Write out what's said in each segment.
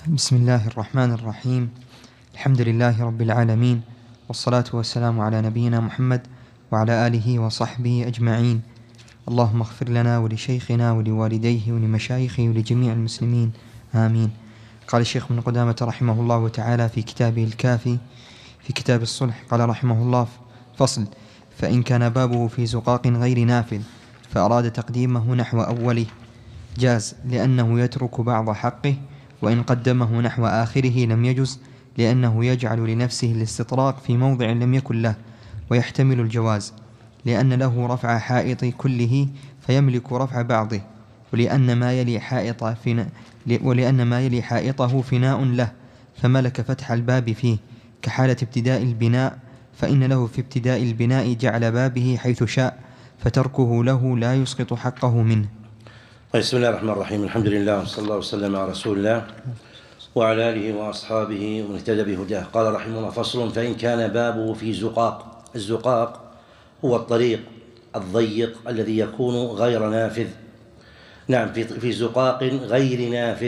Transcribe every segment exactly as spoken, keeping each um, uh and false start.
بسم الله الرحمن الرحيم. الحمد لله رب العالمين، والصلاة والسلام على نبينا محمد وعلى آله وصحبه أجمعين. اللهم اغفر لنا ولشيخنا ولوالديه ولمشايخه ولجميع المسلمين آمين. قال الشيخ ابن قدامة رحمه الله تعالى في كتابه الكافي في كتاب الصلح، قال رحمه الله: فصل: فإن كان بابه في زقاق غير نافذ فأراد تقديمه نحو أوله جاز، لأنه يترك بعض حقه، وإن قدمه نحو آخره لم يجز، لأنه يجعل لنفسه الاستطراق في موضع لم يكن له، ويحتمل الجواز، لأن له رفع حائط كله فيملك رفع بعضه، ولأن ما يلي حائط فنا ولأن ما يلي حائطه فناء له فملك فتح الباب فيه، كحالة ابتداء البناء، فإن له في ابتداء البناء جعل بابه حيث شاء، فتركه له لا يسقط حقه منه. بسم الله الرحمن الرحيم. الحمد لله وصلى الله وسلم على رسول الله وعلى آله وأصحابه ومن اهتدى بهداه. قال رحمه الله: فصل: فإن كان بابه في زقاق. الزقاق هو الطريق الضيق الذي يكون غير نافذ. نعم، في في زقاق غير نافذ،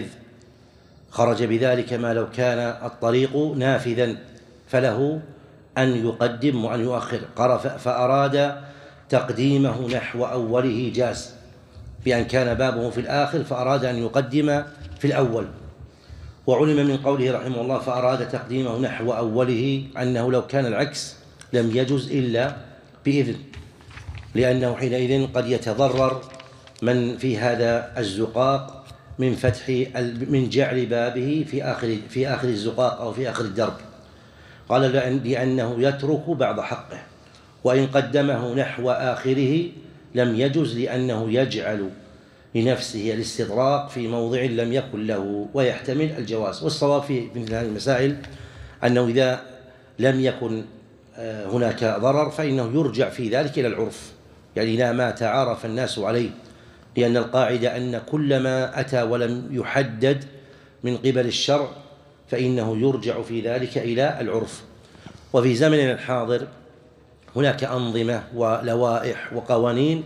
خرج بذلك ما لو كان الطريق نافذا فله أن يقدم وأن يؤخر. قال: فأراد تقديمه نحو أوله جاز، بأن كان بابه في الآخر فأراد أن يقدم في الأول. وعلم من قوله رحمه الله: فأراد تقديمه نحو أوله، أنه لو كان العكس لم يجز إلا بإذن، لأنه حينئذ قد يتضرر من في هذا الزقاق من فتح من جعل بابه في آخر في آخر الزقاق أو في آخر الدرب. قال: لأنه يترك بعض حقه، وإن قدمه نحو آخره لم يجز، لأنه يجعل لنفسه الاستدراك في موضع لم يكن له، ويحتمل الجواز. والصواب في مثل هذه المسائل أنه إذا لم يكن هناك ضرر فإنه يرجع في ذلك إلى العرف، يعني إلى ما تعارف الناس عليه، لأن القاعدة أن كل ما أتى ولم يحدد من قبل الشرع فإنه يرجع في ذلك إلى العرف. وفي زمننا الحاضر هناك أنظمة ولوائح وقوانين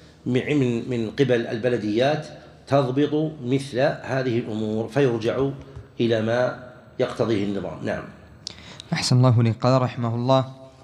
من من قبل البلديات تضبط مثل هذه الأمور، فيرجع إلى ما يقتضيه النظام. نعم. أحسن الله لي. قال رحمه الله: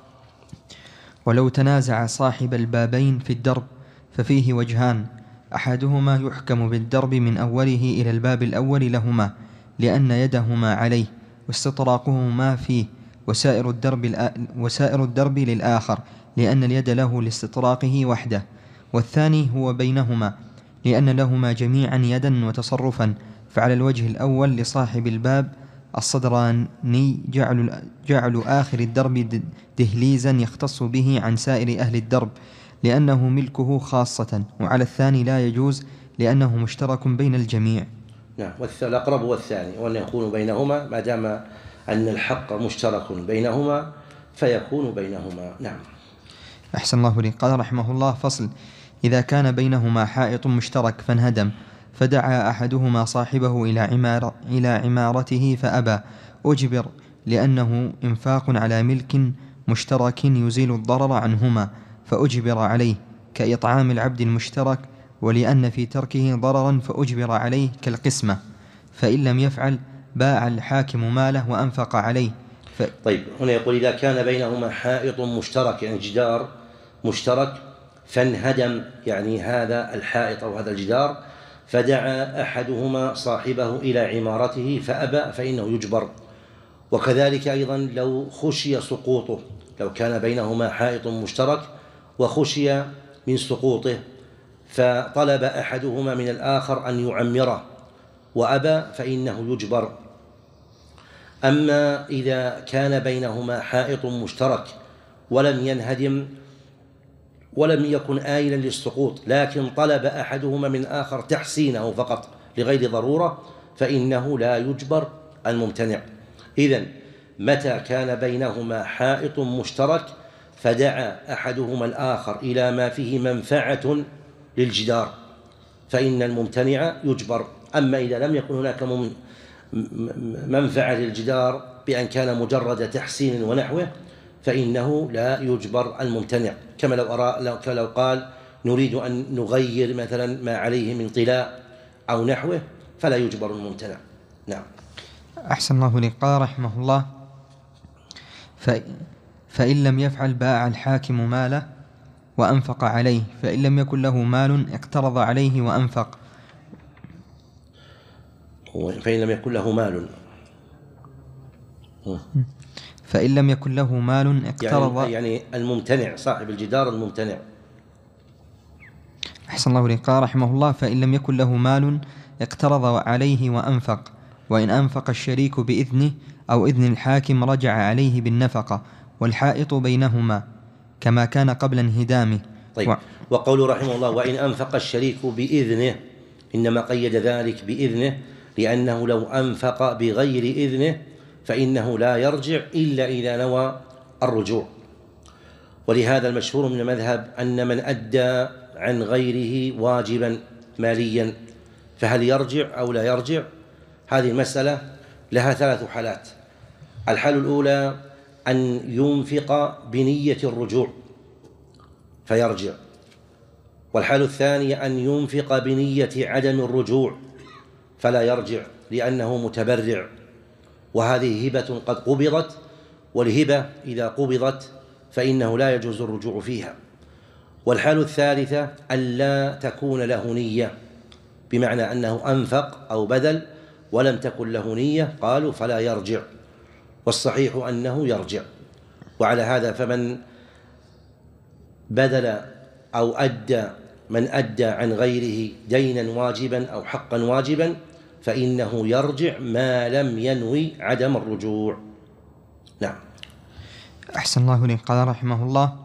ولو تنازع صاحب البابين في الدرب ففيه وجهان: أحدهما يحكم بالدرب من أوله إلى الباب الأول لهما، لأن يدهما عليه واستطراقهما فيه، وسائر الدرب, وسائر الدرب للآخر، لأن اليد له لاستطراقه وحده. والثاني هو بينهما، لأن لهما جميعا يدا وتصرفا. فعلى الوجه الأول لصاحب الباب الصدراني جعل, جعل آخر الدرب دهليزا يختص به عن سائر أهل الدرب، لأنه ملكه خاصة. وعلى الثاني لا يجوز، لأنه مشترك بين الجميع. نعم، والأقرب والثاني، وأن يكون بينهما، ما دام أن الحق مشترك بينهما فيكون بينهما. نعم. أحسن الله لي. قال رحمه الله: فصل: إذا كان بينهما حائط مشترك فانهدم، فدعا أحدهما صاحبه إلى, عمار إلى عمارته فأبى، أجبر، لأنه إنفاق على ملك مشترك يزيل الضرر عنهما، فأجبر عليه كإطعام العبد المشترك، ولأن في تركه ضررا فأجبر عليه كالقسمة، فإن لم يفعل باع الحاكم ماله وأنفق عليه. ف... طيب، هنا يقول: إذا كان بينهما حائط مشترك، يعني جدار مشترك، فانهدم، يعني هذا الحائط أو هذا الجدار، فدعا أحدهما صاحبه إلى عمارته فأبى، فإنه يجبر. وكذلك أيضا لو خشي سقوطه، لو كان بينهما حائط مشترك وخشي من سقوطه، فطلب أحدهما من الآخر أن يعمره وأبى، فإنه يجبر. أما إذا كان بينهما حائط مشترك ولم ينهدم ولم يكن آيلا للسقوط، لكن طلب أحدهما من آخر تحسينه فقط لغير ضرورة، فإنه لا يجبر الممتنع. إذن متى كان بينهما حائط مشترك فدعا أحدهما الآخر إلى ما فيه منفعة للجدار، فإن الممتنع يجبر. أما إذا لم يكن هناك منفعة للجدار بأن كان مجرد تحسين ونحوه، فإنه لا يجبر الممتنع، كما لو, أرى لو, لو قال: نريد أن نغير مثلا ما عليه من طلاء أو نحوه، فلا يجبر الممتنع. نعم. أحسن الله إليك. قال رحمه الله: فإن لم يفعل باع الحاكم ماله وأنفق عليه، فإن لم يكن له مال اقترض عليه وأنفق. فإن لم يكن له مال فإن لم يكن له مال اقترض، يعني, يعني الممتنع، صاحب الجدار الممتنع. أحسن الله إليك. قال رحمه الله: فإن لم يكن له مال اقترض عليه وأنفق، وإن أنفق الشريك بإذنه أو إذن الحاكم رجع عليه بالنفقة، والحائط بينهما كما كان قبل انهدامه. طيب و... وقول رحمه الله: وإن أنفق الشريك بإذنه، إنما قيد ذلك بإذنه لأنه لو أنفق بغير إذنه فإنه لا يرجع إلا إذا نوى الرجوع. ولهذا المشهور من المذهب أن من أدى عن غيره واجبا ماليا فهل يرجع أو لا يرجع؟ هذه المسألة لها ثلاث حالات. الحالة الأولى أن ينفق بنية الرجوع فيرجع، والحالة الثانية أن ينفق بنية عدم الرجوع فلا يرجع لأنه متبرع، وهذه هبة قد قبضت، والهبة إذا قبضت فإنه لا يجوز الرجوع فيها. والحالة الثالثة ألا تكون له نية، بمعنى أنه أنفق أو بذل ولم تكن له نية، قالوا فلا يرجع، والصحيح أنه يرجع. وعلى هذا فمن بذل أو أدى من أدى عن غيره دينا واجبا أو حقا واجبا فإنه يرجع ما لم ينوي عدم الرجوع. نعم. أحسن الله إليك. قال رحمه الله: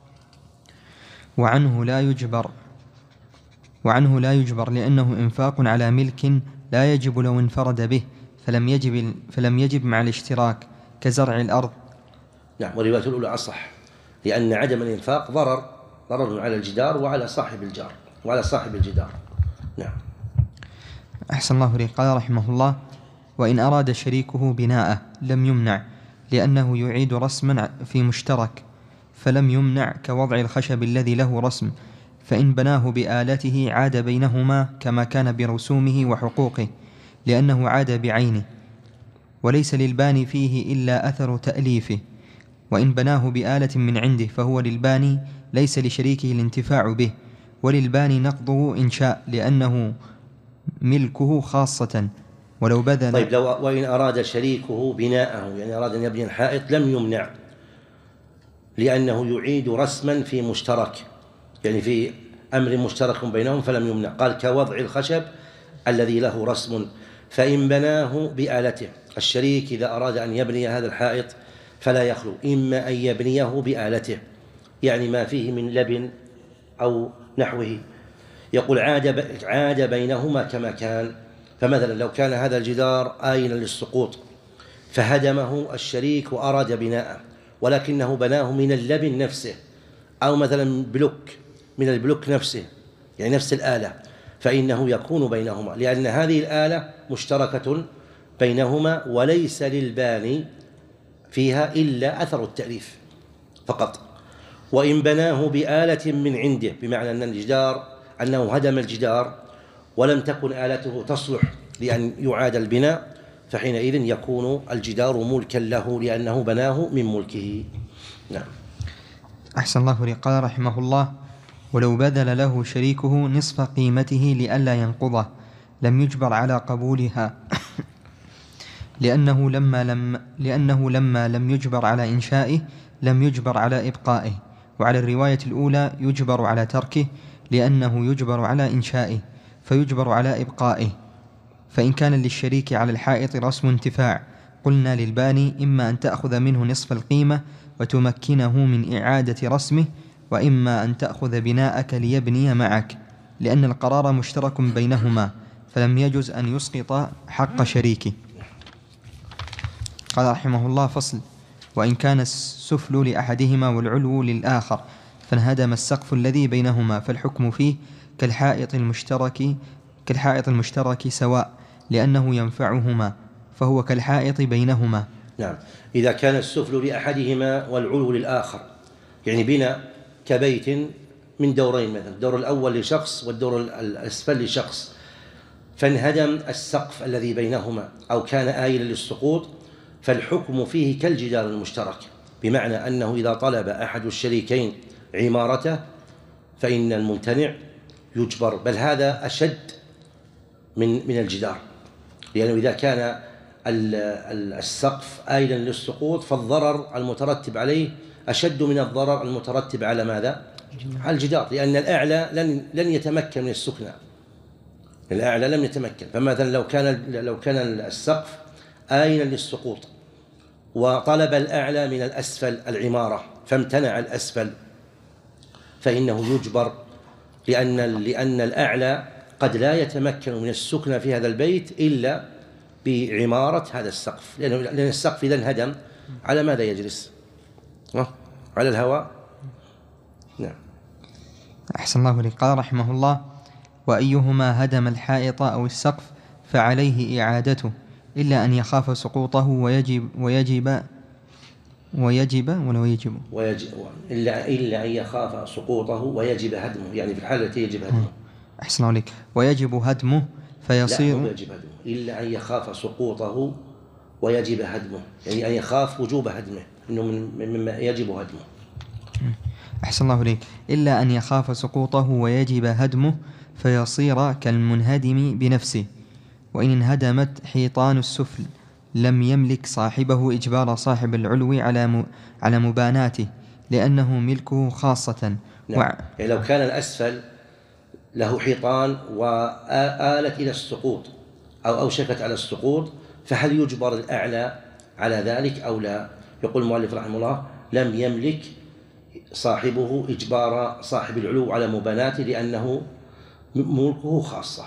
وعنه لا يجبر وعنه لا يجبر لأنه إنفاق على ملك لا يجب لو انفرد به، فلم يجب فلم يجب مع الاشتراك كزرع الأرض. نعم. والرواية الأولى أصح، لأن عدم الإنفاق ضرر ضرر على الجدار وعلى صاحب الجار وعلى صاحب الجدار. نعم. أحسن الله إليك. قال رحمه الله: وإن أراد شريكه بناءه لم يمنع لأنه يعيد رسما في مشترك، فلم يمنع كوضع الخشب الذي له رسم، فإن بناه بآلته عاد بينهما كما كان برسومه وحقوقه، لأنه عاد بعينه، وليس للباني فيه إلا أثر تأليفه. وإن بناه بآلة من عنده فهو للباني ليس لشريكه الانتفاع به، وللباني نقضه إن شاء لأنه ملكه خاصة ولو بذل. طيب لو وإن أراد شريكه بناءه، يعني أراد أن يبني الحائط، لم يمنع لأنه يعيد رسما في مشترك، يعني في أمر مشترك بينهم فلم يمنع. قال كوضع الخشب الذي له رسم. فإن بناه بآلته، الشريك إذا أراد أن يبني هذا الحائط فلا يخلو إما أن يبنيه بآلته، يعني ما فيه من لبن أو نحوه، يقول عاد عاد بينهما كما كان. فمثلا لو كان هذا الجدار آينا للسقوط فهدمه الشريك وأراد بناءه، ولكنه بناه من اللبن نفسه، أو مثلا بلوك من البلوك نفسه، يعني نفس الآلة، فإنه يكون بينهما، لأن هذه الآلة مشتركة بينهما وليس للباني فيها إلا أثر التأليف فقط. وإن بناه بآلة من عنده، بمعنى أن الجدار أنه هدم الجدار ولم تكن آلته تصلح لأن يعاد البناء، فحينئذ يكون الجدار ملكا له لأنه بناه من ملكه. نعم. أحسن الله إليك. قال رحمه الله: ولو بذل له شريكه نصف قيمته لئلا ينقضه لم يجبر على قبولها لأنه لما لم لأنه لما لم يجبر على إنشائه لم يجبر على إبقائه. وعلى الرواية الأولى يجبر على تركه لأنه يجبر على إنشائه فيجبر على إبقائه. فإن كان للشريك على الحائط رسم انتفاع قلنا للباني إما أن تأخذ منه نصف القيمة وتمكنه من إعادة رسمه، وإما أن تأخذ بناءك ليبني معك، لأن القرار مشترك بينهما فلم يجز أن يسقط حق شريكه. قال رحمه الله: فصل: وإن كان السفل لأحدهما والعلو للآخر فانهدم السقف الذي بينهما فالحكم فيه كالحائط المشترك كالحائط المشترك سواء، لأنه ينفعهما فهو كالحائط بينهما. نعم. إذا كان السفل لأحدهما والعلو للآخر، يعني بناء كبيت من دورين، مثلا الدور الأول لشخص والدور الأسفل لشخص، فانهدم السقف الذي بينهما أو كان آيلا للسقوط، فالحكم فيه كالجدار المشترك، بمعنى أنه إذا طلب أحد الشريكين عمارته فإن الممتنع يجبر، بل هذا أشد من من الجدار، لأنه إذا كان السقف آيلا للسقوط فالضرر المترتب عليه أشد من الضرر المترتب على ماذا؟ على الجدار، لأن الأعلى لن لن يتمكن من السكنى، الأعلى لم يتمكن. فمثلا لو كان لو كان السقف آيلا للسقوط وطلب الأعلى من الأسفل العمارة فامتنع الأسفل فإنه يجبر، لأن لأن الأعلى قد لا يتمكن من السكنى في هذا البيت إلا بعمارة هذا السقف، لأن السقف إذا انهدم على ماذا يجلس؟ على الهواء. نعم. أحسن الله إليك. قال رحمه الله: وأيهما هدم الحائط أو السقف فعليه إعادته إلا أن يخاف سقوطه ويجب ويجب ويجب ولا يجب ويجب إلا إلا أن يخاف سقوطه ويجب هدمه، يعني في الحالة التي يجب هدمه. أحسن الله إليك. ويجب هدمه فيصير لا يجب هدمه إلا أن يخاف سقوطه ويجب هدمه، يعني أن يخاف وجوب هدمه، إنه مما يجب هدمه. أحسن الله إليك. إلا أن يخاف سقوطه ويجب هدمه فيصير كالمنهدم بنفسه. وإن انهدمت حيطان السفل لم يملك صاحبه إجبار صاحب العلو على على مباناته لأنه ملكه خاصة. نعم. و... يعني لو كان الأسفل له حيطان وآلت إلى السقوط أو أوشكت على السقوط، فهل يجبر الأعلى على ذلك أو لا؟ يقول المؤلف رحمه الله: لم يملك صاحبه إجبار صاحب العلو على مباناته لأنه ملكه خاصة،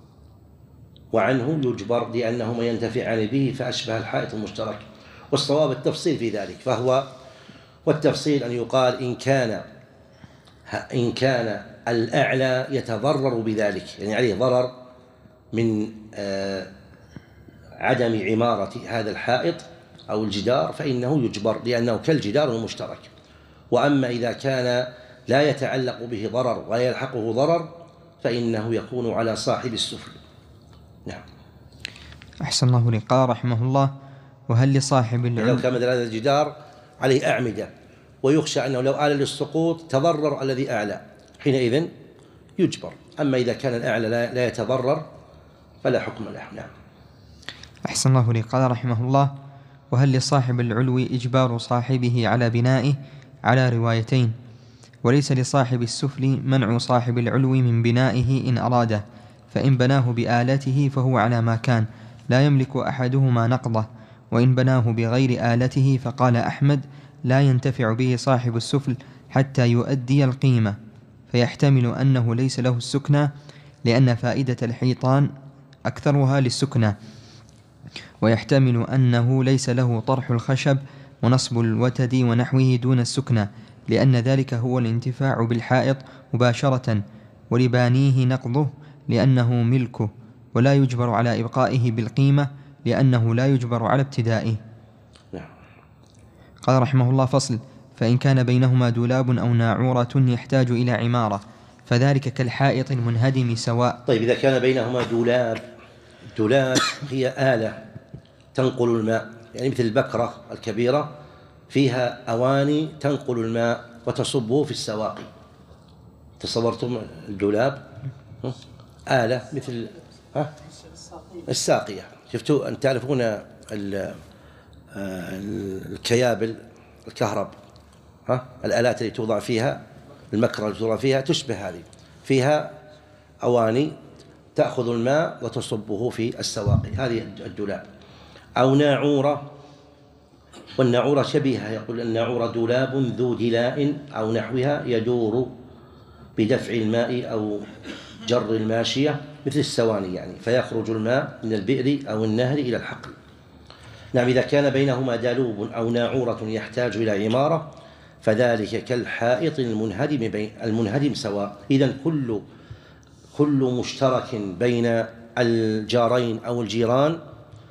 وعنه يجبر لأنهما ينتفعان به فأشبه الحائط المشترك. والصواب التفصيل في ذلك، فهو والتفصيل أن يقال إن كان إن كان الأعلى يتضرر بذلك، يعني عليه ضرر من آه عدم عمارة هذا الحائط أو الجدار فإنه يجبر لأنه كالجدار المشترك. وأما إذا كان لا يتعلق به ضرر ولا يلحقه ضرر فإنه يكون على صاحب السفل. نعم. أحسن الله إليك. قال رحمه الله: وهل لصاحب العلو، لو كان مثل هذا الجدار عليه أعمدة ويخشى أنه لو آل للسقوط تضرر الذي أعلى، حينئذ يجبر. أما إذا كان الأعلى لا يتضرر فلا حكم له. نعم. أحسن الله إليك. قال رحمه الله: وهل لصاحب العلو إجبار صاحبه على بنائه على روايتين، وليس لصاحب السفل منع صاحب العلو من بنائه إن أراده، فإن بناه بآلته فهو على ما كان لا يملك أحدهما نقضه، وإن بناه بغير آلته فقال أحمد لا ينتفع به صاحب السفل حتى يؤدي القيمة، فيحتمل أنه ليس له السكنى لأن فائدة الحيطان أكثرها للسكنى، ويحتمل أنه ليس له طرح الخشب ونصب الوتد ونحوه دون السكنى لأن ذلك هو الانتفاع بالحائط مباشرة، ولبانيه نقضه لأنه ملكه، ولا يجبر على إبقائه بالقيمة لأنه لا يجبر على ابتدائه. قال رحمه الله: فصل: فإن كان بينهما دولاب أو ناعورة يحتاج إلى عمارة فذلك كالحائط المنهدم سواء. طيب، إذا كان بينهما دولاب، دولاب هي آلة تنقل الماء، يعني مثل البكرة الكبيرة فيها أواني تنقل الماء وتصبه في السواقي. تصورتم الدولاب؟ آلة مثل ها؟ الساقية. شفتوا أن تعرفون الكيابل الكهرب، ها؟ الآلات اللي توضع فيها المكرة اللي توضع فيها تشبه هذه، فيها أواني تأخذ الماء وتصبه في السواقي، هذه الدولاب. أو ناعورة، والناعورة شبيهة، يقول الناعورة دولاب ذو دلاء أو نحوها يدور بدفع الماء أو جر الماشية مثل السواني، يعني فيخرج الماء من البئر أو النهر إلى الحقل. نعم. إذا كان بينهما دالوب أو ناعورة يحتاج إلى عمارة فذلك كالحائط المنهدم بين المنهدم سواء. إذن كل كل مشترك بين الجارين أو الجيران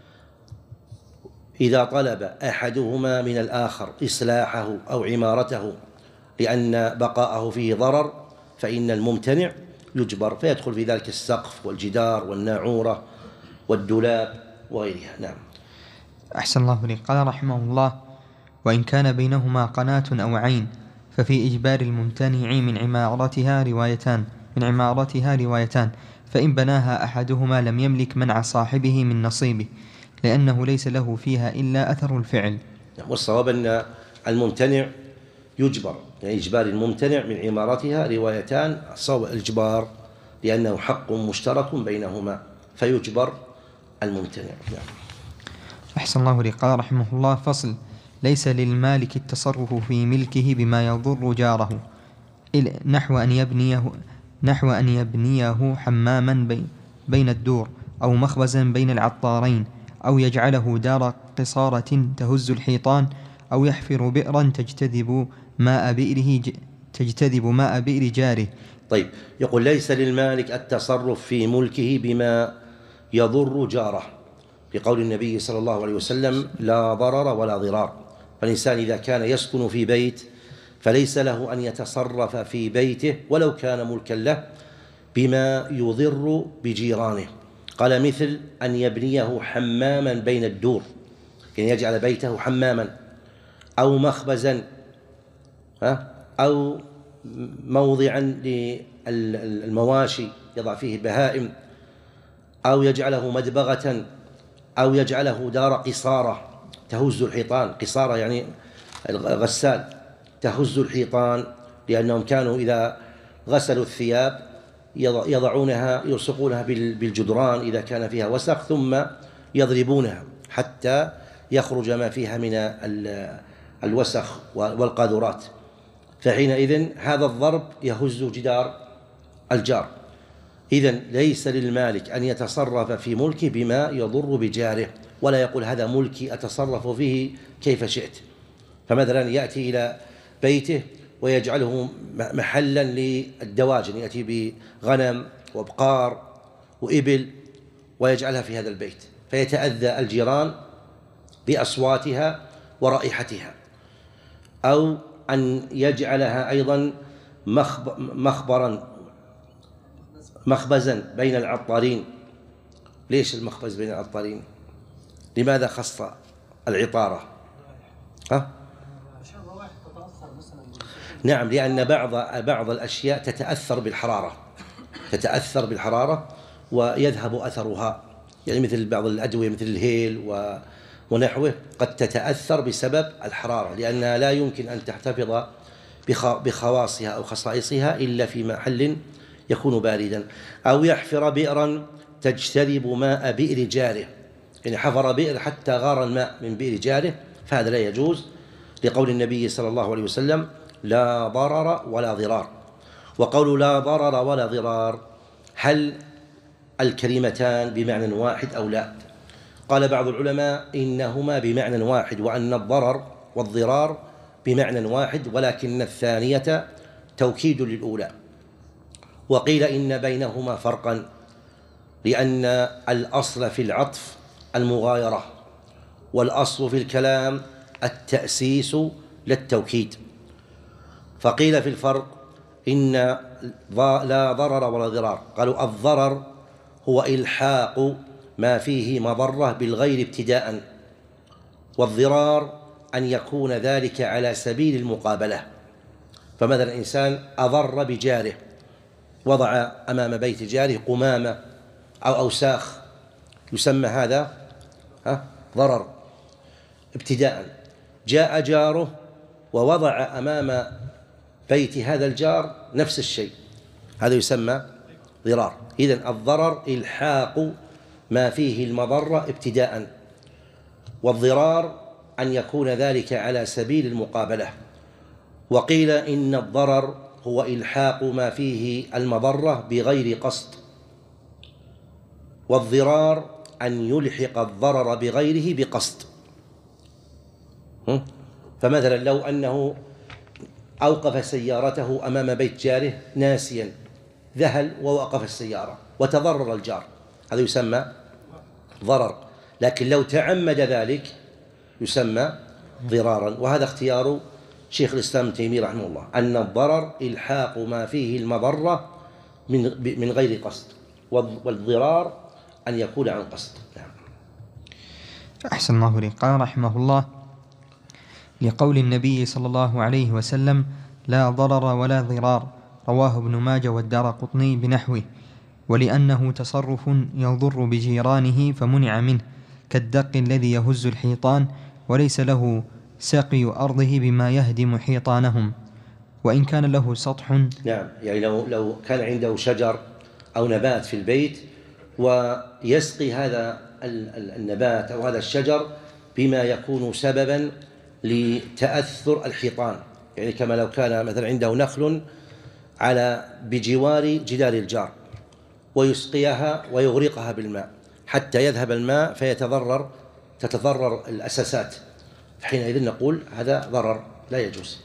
إذا طلب أحدهما من الآخر إصلاحه أو عمارته لأن بقاءه فيه ضرر فإن الممتنع يجبر، فيدخل في ذلك السقف والجدار والناعورة والدولاب وغيرها. نعم. أحسن الله إليك. قال رحمه الله: وإن كان بينهما قناة أو عين ففي إجبار الممتنع من عمارتها روايتان من عمارتها روايتان فإن بناها أحدهما لم يملك منع صاحبه من نصيبه، لأنه ليس له فيها إلا أثر الفعل. والصواب أن الممتنع يجبر، يعني إجبار الممتنع من عمارتها روايتان، الصواب الإجبار لأنه حق مشترك بينهما فيجبر الممتنع. يعني. أحسن الله إليك. قال رحمه الله: فصل: ليس للمالك التصرف في ملكه بما يضر جاره، نحو أن يبنيه نحو أن يبنيه حماما بي بين الدور، أو مخبزا بين العطارين، أو يجعله دار قصارة تهز الحيطان، أو يحفر بئرا تجتذب ماء بئره تجتذب ماء بئر جاره. طيب، يقول: ليس للمالك التصرف في ملكه بما يضر جاره، لقول النبي صلى الله عليه وسلم: لا ضرر ولا ضرار. فالإنسان إذا كان يسكن في بيت فليس له أن يتصرف في بيته ولو كان ملكا له بما يضر بجيرانه. قال: مثل أن يبنيه حماما بين الدور، يعني يجعل بيته حماما، أو مخبزا أو موضعا للمواشي يضع فيه البهائم، أو يجعله مدبغة، أو يجعله دار قصارة تهز الحيطان. قصارة يعني الغسال، تهز الحيطان، لأنهم كانوا إذا غسلوا الثياب يضعونها يلصقونها بالجدران إذا كان فيها وسخ، ثم يضربونها حتى يخرج ما فيها من الوسخ والقاذورات، فحينئذ هذا الضرب يهز جدار الجار. إذن ليس للمالك أن يتصرف في ملكه بما يضر بجاره، ولا يقول: هذا ملكي أتصرف فيه كيف شئت. فمثلا يأتي إلى بيته ويجعله محلا للدواجن، يأتي بغنم وبقار وإبل ويجعلها في هذا البيت، فيتأذى الجيران بأصواتها ورائحتها. أو أن يجعلها أيضا مخبرا مخبزا بين العطارين. ليش المخبز بين العطارين؟ لماذا خص العطارة؟ ها؟ نعم، لأن بعض بعض الأشياء تتأثر بالحرارة تتأثر بالحرارة ويذهب أثرها، يعني مثل بعض الأدوية مثل الهيل ونحوه قد تتأثر بسبب الحرارة، لأنها لا يمكن أن تحتفظ بخواصها أو خصائصها إلا في محل يكون باردا. أو يحفر بئرا تجتذب ماء بئر جاره، يعني حفر بئر حتى غار الماء من بئر جاره، فهذا لا يجوز، لقول النبي صلى الله عليه وسلم: لا ضرر ولا ضرار. وقول لا ضرر ولا ضرار، هل الكلمتان بمعنى واحد أو لا؟ قال بعض العلماء: إنهما بمعنى واحد، وأن الضرر والضرار بمعنى واحد، ولكن الثانية توكيد للأولى. وقيل إن بينهما فرقا، لأن الأصل في العطف المغايرة، والأصل في الكلام التأسيس للتوكيد. فقيل في الفرق إن لا ضرر ولا ضرار، قالوا: الضرر هو إلحاق ما فيه مضرة بالغير ابتداء، والضرار أن يكون ذلك على سبيل المقابلة. فمثلا إنسان أضر بجاره، وضع أمام بيت جاره قمامة أو أوساخ، يسمى هذا ضرر ابتداء. جاء جاره ووضع أمام بيت هذا الجار نفس الشيء، هذا يسمى ضرار. إذن الضرر إلحاق ما فيه المضرة ابتداء، والضرار أن يكون ذلك على سبيل المقابلة. وقيل إن الضرر هو إلحاق ما فيه المضرة بغير قصد، والضرار أن يلحق الضرر بغيره بقصد. فمثلا لو أنه أوقف سيارته أمام بيت جاره ناسيا، ذهل ووقف السيارة وتضرر الجار، هذا يسمى ضرر. لكن لو تعمد ذلك يسمى ضرارا. وهذا اختيار شيخ الإسلام ابن تيمية رحمه الله، أن الضرر إلحاق ما فيه المضرة من من غير قصد، والضرار أن يكون عن قصد. نعم. أحسن الله إليك. قال رحمه الله: لقول النبي صلى الله عليه وسلم: لا ضرر ولا ضرار، رواه ابن ماجه والدارقطني بنحوه. ولأنه تصرف يضر بجيرانه فمنع منه، كالدق الذي يهز الحيطان وليس له سقي أرضه بما يهدم حيطانهم، وإن كان له سطح. نعم، يعني لو لو كان عنده شجر أو نبات في البيت ويسقي هذا النبات أو هذا الشجر بما يكون سببا لتأثر الحيطان، يعني كما لو كان مثلا عنده نخل على بجوار جدار الجار ويسقيها ويغرقها بالماء حتى يذهب الماء فيتضرر تتضرر الأساسات، فحينئذ نقول هذا ضرر لا يجوز.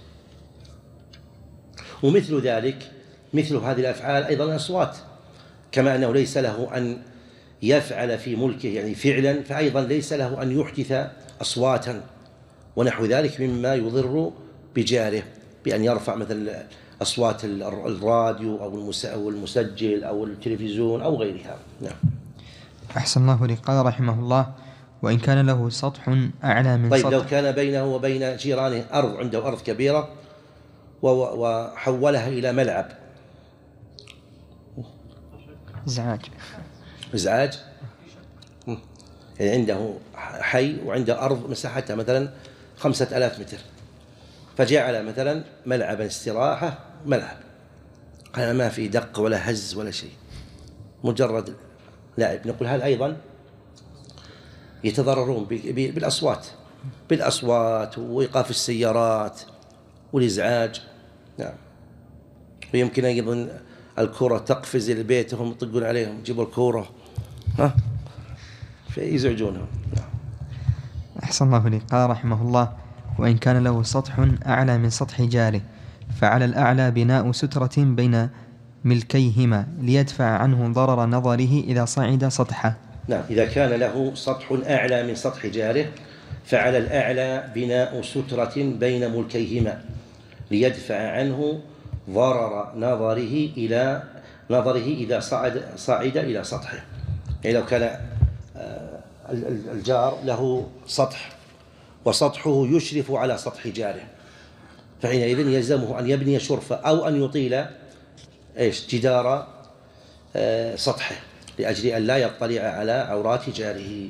ومثل ذلك مثل هذه الأفعال أيضا الأصوات، كما أنه ليس له أن يفعل في ملكه يعني فعلا، فأيضا ليس له أن يحدث أصواتا ونحو ذلك مما يضر بجاره، بأن يرفع مثل أصوات الراديو أو المسجل أو التلفزيون أو غيرها. نعم. أحسن الله إليك. قال رحمه الله: وإن كان له سطح أعلى من طيب سطح. لو كان بينه وبين جيرانه أرض، عنده أرض كبيرة وحولها إلى ملعب. إزعاج إزعاج يعني عنده حي وعنده أرض مساحتها مثلا خمسة آلاف متر، فجعل مثلا ملعبا استراحة ملعب، قال ما في دق ولا هز ولا شيء، مجرد لعب، نقول هذا أيضا يتضررون بالأصوات بالأصوات وإيقاف السيارات والإزعاج. نعم. ويمكن أيضا الكرة تقفز إلى بيتهم يطقون عليهم يجيبوا الكرة ها فيزعجونهم. نعم. أحسن الله إليك. قال رحمه الله: وإن كان له سطح أعلى من سطح جاره، فعلى الأعلى بناء سترة بين ملكيهما ليدفع عنه ضرر نظره إذا صعد سطحه. نعم، إذا كان له سطح أعلى من سطح جاره فعلى الأعلى بناء سترة بين ملكيهما ليدفع عنه ضرر نظره إلى نظره إذا صعد صعد إلى سطحه. يعني لو كان الجار له سطح وسطحه يشرف على سطح جاره، فحينئذ يلزمه أن يبني شرفة أو أن يطيل إيش جدار سطحه لأجل أن لا يطلع على عورات جاره.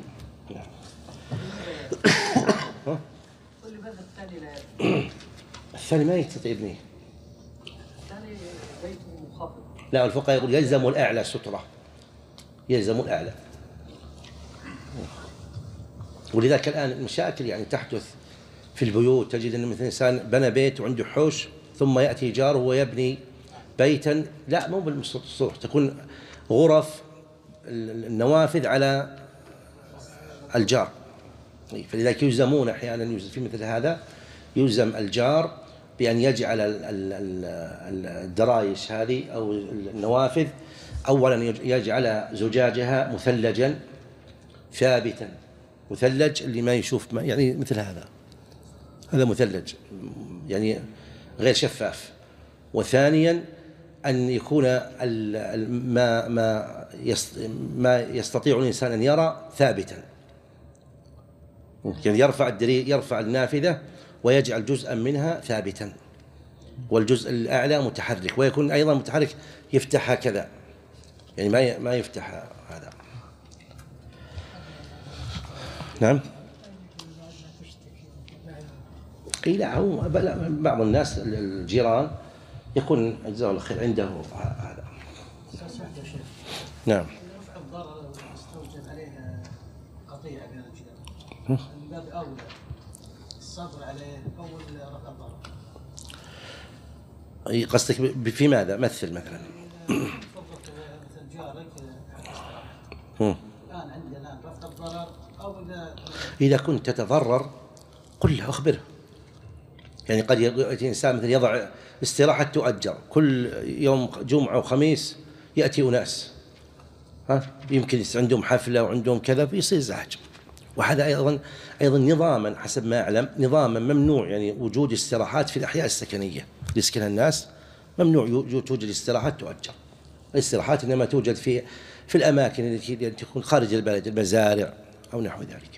الثاني ما يستطيع يبنيه. لا، الفقهاء يقول يلزم الأعلى سترة، يلزم الأعلى. ولذلك الآن المشاكل يعني تحدث في البيوت، تجد أن مثل إنسان بنى بيت وعنده حوش ثم يأتي جاره ويبني بيتا، لا مو بالسطح، تكون غرف النوافذ على الجار، فلذلك يلزمون أحيانا في مثل هذا يلزم الجار بأن يجعل الدرايش هذه أو النوافذ أولا يجعل زجاجها مثلجا ثابتا، مثلج اللي ما يشوف ما يعني مثل هذا هذا مثلج يعني غير شفاف. وثانيا أن يكون ما ما ما يستطيع الإنسان أن يرى ثابتا، يعني يرفع الدري يرفع النافذة ويجعل جزءا منها ثابتا والجزء الأعلى متحرك، ويكون أيضا متحرك يفتح هكذا، يعني ما ما يفتح هذا. نعم. قيل لا، هو بعض الناس الجيران يكون جزاه الله خير عنده هذا. نعم. رفع الضرر يستوجب عليه قطيعة من الجيران، من باب أولى الصبر عليه أول رفع الضرر. قصدك في ماذا؟ مثل مثلا مثل جارك الآن عندي الآن رفع الضرر، أو إذا إذا كنت تتضرر قل له أخبره، يعني قد يأتي إنسان مثل يضع استراحة تؤجر كل يوم جمعة وخميس يأتي أناس ها يمكن عندهم حفلة وعندهم كذا فيصير إزعاج، وهذا أيضا أيضا نظاما حسب ما أعلم نظاما ممنوع، يعني وجود استراحات في الأحياء السكنية يسكنها الناس ممنوع توجد استراحات تؤجر. الاستراحات إنما توجد في في الأماكن التي تكون خارج البلد، المزارع أو نحو ذلك.